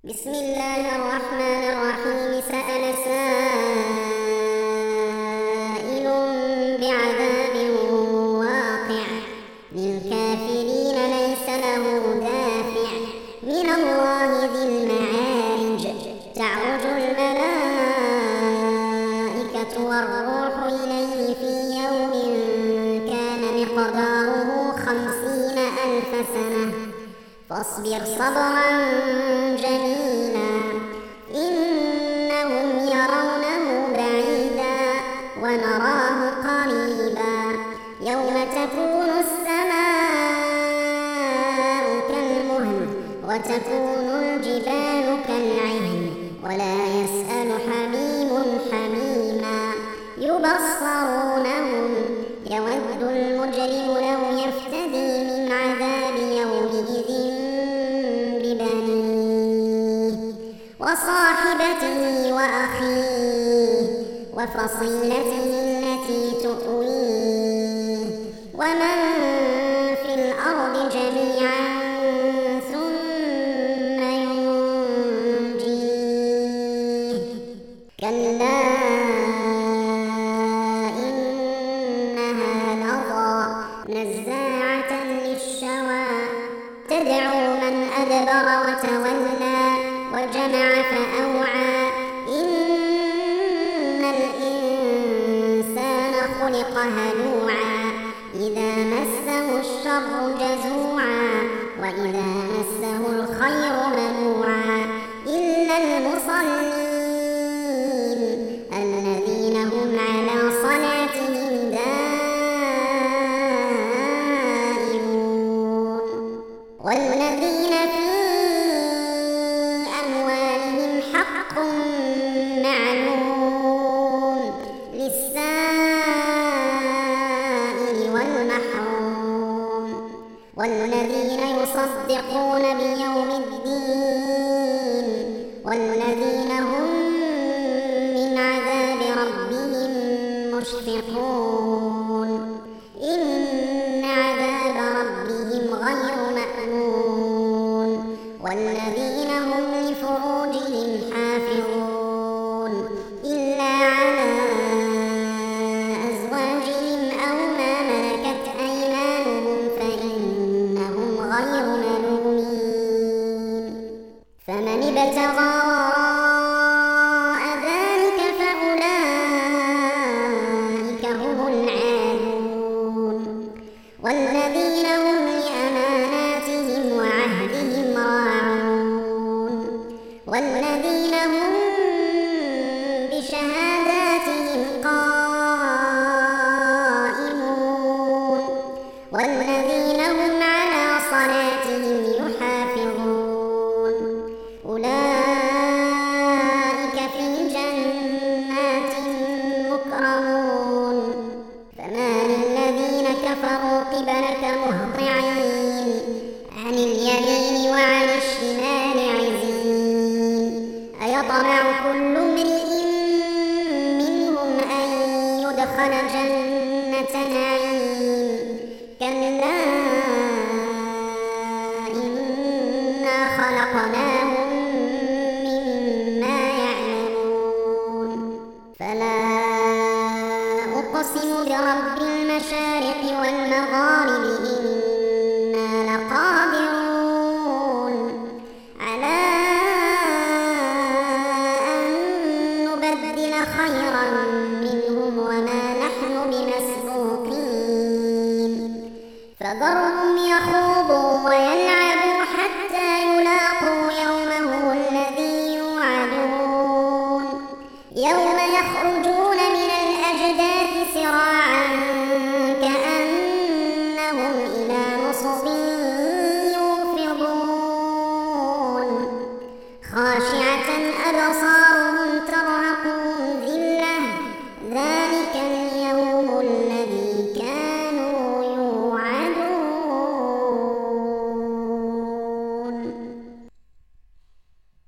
بسم الله الرحمن الرحيم. سأل سائل بعذاب واقع للكافرين ليس له دافع من الله ذي المعارج. تعرج الملائكة والروح إليه في يوم كان مقداره 50,000 سنة فاصبر صبرا جميلا إنهم يرونه بعيدا ونراه قريبا. يوم تكون السماء كالمهل وتكون الجبال كالعهن ولا يسأل حميم حميما. يبصرونهم يود المجرم لو يفتدي من عذاب يومئذ ببنيه وصاحبته وأخيه وفصيلته التي تؤويه ومن في الأرض جميعا ثم ينجيه. كلا إنها لظى نزاعة للشوى تدعو من أدبر وتولى وجمع فأوعى. إن الإنسان خلق هلوعا إذا مسه الشر جزوعا وإذا مسه الخير منوعا إلا المصلين الذين هم على صلاتهم دائمون والذين في أموالهم حق معلوم للسائل والمحروم والذين يصدقون بيوم الدين والذين هم من عذاب ربهم مشفقون. إن عذاب ربهم غير مأمون والذين هم لفروجهم حافظون إلا على أزواجهم أو ما ملكت أيمانهم فإنهم غير ملومين. فمن ابتغى وراء ذلك فأولئك هم العادون والذين هم لأماناتهم وعهدهم راعون والذين هم بشهاداتهم قائمون والذين هم على صلاتهم يحافظون. أولئك في جنات مكرمون. فما للذين كفروا قبلك مهطعين عن اليمين وعن الشمال عزين. أيطمع كل امرئ منهم أن يدخل جنة نعيم كلا إنا خلقناهم مما يعلمون. فلا أقسم برب المشارق والمغارب إنا لقادرون على أن نبدل خيرا منهم وما نحن بمسبوقين. فذرهم يخوضوا ويلعبوا